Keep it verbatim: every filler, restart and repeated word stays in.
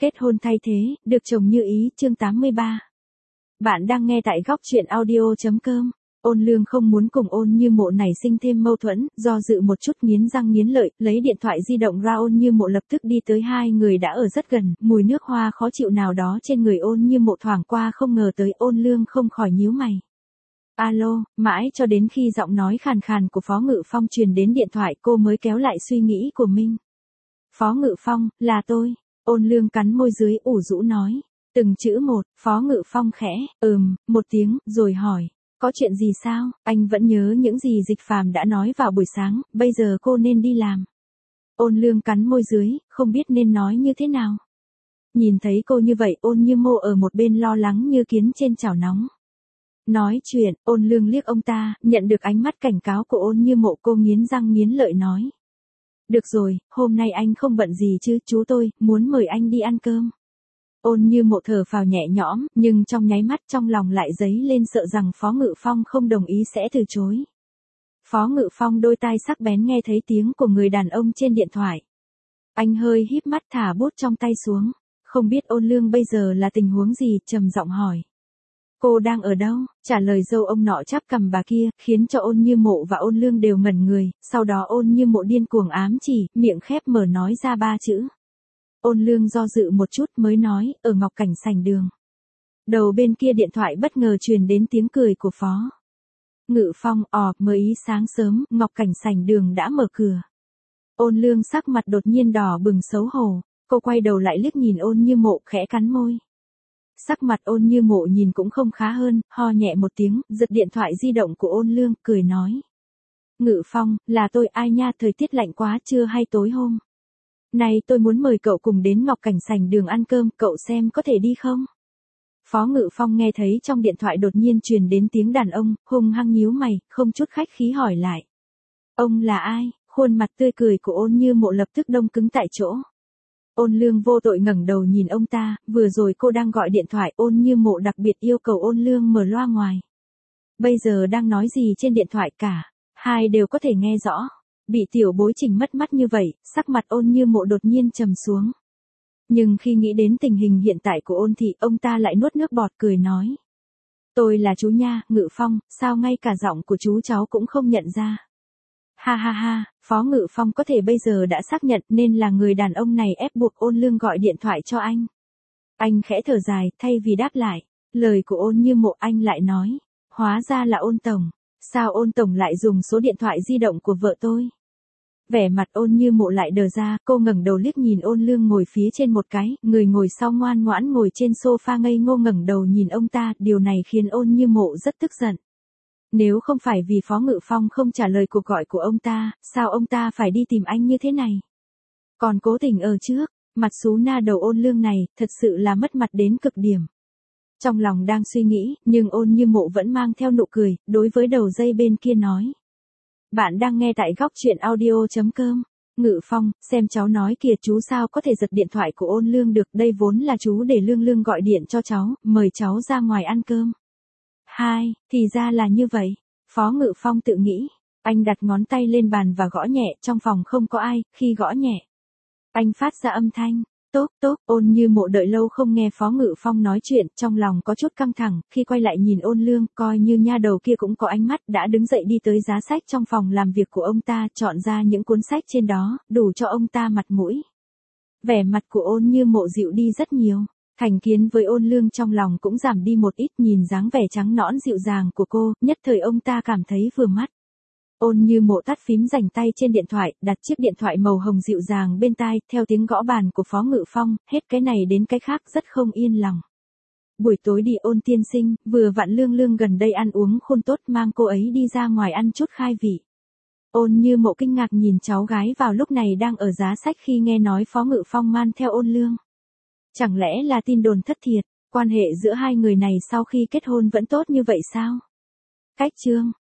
Kết hôn thay thế, được chồng như ý, chương tám mươi ba. Bạn đang nghe tại góc truyện audio chấm com. Ôn Lương không muốn cùng Ôn Như Mộ nảy sinh thêm mâu thuẫn, do dự một chút nghiến răng nghiến lợi, lấy điện thoại di động ra. Ôn Như Mộ lập tức đi tới, hai người đã ở rất gần, mùi nước hoa khó chịu nào đó trên người Ôn Như Mộ thoảng qua không ngờ tới. Ôn Lương không khỏi nhíu mày. Alo, mãi cho đến khi giọng nói khàn khàn của Phó Ngự Phong truyền đến điện thoại, cô mới kéo lại suy nghĩ của mình. Phó Ngự Phong, là tôi. Ôn Lương cắn môi dưới ủ rũ nói. Từng chữ một. Phó Ngự Phong khẽ, ừm, một tiếng, rồi hỏi. Có chuyện gì sao? Anh vẫn nhớ những gì Dịch Phàm đã nói vào buổi sáng, bây giờ cô nên đi làm. Ôn Lương cắn môi dưới, không biết nên nói như thế nào. Nhìn thấy cô như vậy, Ôn Như Mộ ở một bên lo lắng như kiến trên chảo nóng. Nói chuyện, Ôn Lương liếc ông ta, nhận được ánh mắt cảnh cáo của Ôn Như Mộ, cô nghiến răng nghiến lợi nói. Được rồi, hôm nay anh không bận gì chứ, chú tôi muốn mời anh đi ăn cơm. Ôn Như Mộ thở phào nhẹ nhõm, nhưng trong nháy mắt trong lòng lại dấy lên sợ rằng Phó Ngự Phong không đồng ý sẽ từ chối. Phó Ngự Phong đôi tai sắc bén nghe thấy tiếng của người đàn ông trên điện thoại. Anh hơi híp mắt thả bút trong tay xuống, không biết Ôn Lương bây giờ là tình huống gì, trầm giọng hỏi. Cô đang ở đâu? Trả lời dâu ông nọ chắp cằm bà kia, khiến cho Ôn Như Mộ và Ôn Lương đều ngẩn người, sau đó Ôn Như Mộ điên cuồng ám chỉ, miệng khép mở nói ra ba chữ. Ôn Lương do dự một chút mới nói, ở Ngọc Cảnh sảnh đường. Đầu bên kia điện thoại bất ngờ truyền đến tiếng cười của Phó Ngự Phong, ò, mới ý sáng sớm, Ngọc Cảnh sảnh đường đã mở cửa. Ôn Lương sắc mặt đột nhiên đỏ bừng xấu hổ, cô quay đầu lại liếc nhìn Ôn Như Mộ khẽ cắn môi. Sắc mặt Ôn Như Mộ nhìn cũng không khá hơn, ho nhẹ một tiếng, giật điện thoại di động của Ôn Lương, cười nói. Ngự Phong, là tôi. Ai nha, thời tiết lạnh quá, trưa hay tối hôm này tôi muốn mời cậu cùng đến Ngọc Cảnh sảnh đường ăn cơm, cậu xem có thể đi không? Phó Ngự Phong nghe thấy trong điện thoại đột nhiên truyền đến tiếng đàn ông, hung hăng nhíu mày, không chút khách khí hỏi lại. Ông là ai? Khuôn mặt tươi cười của Ôn Như Mộ lập tức đông cứng tại chỗ. Ôn Lương vô tội ngẩng đầu nhìn ông ta, vừa rồi cô đang gọi điện thoại, Ôn Như Mộ đặc biệt yêu cầu Ôn Lương mở loa ngoài. Bây giờ đang nói gì trên điện thoại cả, hai đều có thể nghe rõ. Bị tiểu bối chỉnh mất mắt như vậy, sắc mặt Ôn Như Mộ đột nhiên trầm xuống. Nhưng khi nghĩ đến tình hình hiện tại của Ôn thị, ông ta lại nuốt nước bọt cười nói. Tôi là chú nha, Ngự Phong, sao ngay cả giọng của chú cháu cũng không nhận ra. Ha ha ha, Phó Ngự Phong có thể bây giờ đã xác nhận nên là người đàn ông này ép buộc Ôn Lương gọi điện thoại cho anh. Anh khẽ thở dài, thay vì đáp lại lời của Ôn Như Mộ, anh lại nói. Hóa ra là Ôn Tổng, sao Ôn Tổng lại dùng số điện thoại di động của vợ tôi? Vẻ mặt Ôn Như Mộ lại đờ ra, cô ngẩng đầu liếc nhìn Ôn Lương ngồi phía trên một cái, người ngồi sau ngoan ngoãn ngồi trên sofa ngây ngô ngẩng đầu nhìn ông ta, điều này khiến Ôn Như Mộ rất tức giận. Nếu không phải vì Phó Ngự Phong không trả lời cuộc gọi của ông ta, sao ông ta phải đi tìm anh như thế này? Còn cố tình ở trước, mặt xú na đầu Ôn Lương này, thật sự là mất mặt đến cực điểm. Trong lòng đang suy nghĩ, nhưng Ôn Như Mộ vẫn mang theo nụ cười, đối với đầu dây bên kia nói. Bạn đang nghe tại góc truyện audio chấm com. Ngự Phong, xem cháu nói kìa, chú sao có thể giật điện thoại của Ôn Lương được, đây vốn là chú để Lương Lương gọi điện cho cháu, mời cháu ra ngoài ăn cơm. Hai, thì ra là như vậy. Phó Ngự Phong tự nghĩ. Anh đặt ngón tay lên bàn và gõ nhẹ, trong phòng không có ai, khi gõ nhẹ. Anh phát ra âm thanh. Tốt, tốt, Ôn Như Mộ đợi lâu không nghe Phó Ngự Phong nói chuyện, trong lòng có chút căng thẳng, khi quay lại nhìn Ôn Lương, coi như nha đầu kia cũng có ánh mắt, đã đứng dậy đi tới giá sách trong phòng làm việc của ông ta, chọn ra những cuốn sách trên đó, đủ cho ông ta mặt mũi. Vẻ mặt của Ôn Như Mộ dịu đi rất nhiều, thành kiến với Ôn Lương trong lòng cũng giảm đi một ít, nhìn dáng vẻ trắng nõn dịu dàng của cô, nhất thời ông ta cảm thấy vừa mắt. Ôn Như Mộ tắt phím rảnh tay trên điện thoại, đặt chiếc điện thoại màu hồng dịu dàng bên tai, theo tiếng gõ bàn của Phó Ngự Phong, hết cái này đến cái khác rất không yên lòng. Buổi tối đi Ôn tiên sinh, vừa vặn Lương Lương gần đây ăn uống khôn tốt, mang cô ấy đi ra ngoài ăn chút khai vị. Ôn Như Mộ kinh ngạc nhìn cháu gái vào lúc này đang ở giá sách khi nghe nói Phó Ngự Phong man theo Ôn Lương. Chẳng lẽ là tin đồn thất thiệt, quan hệ giữa hai người này sau khi kết hôn vẫn tốt như vậy sao? Cách chương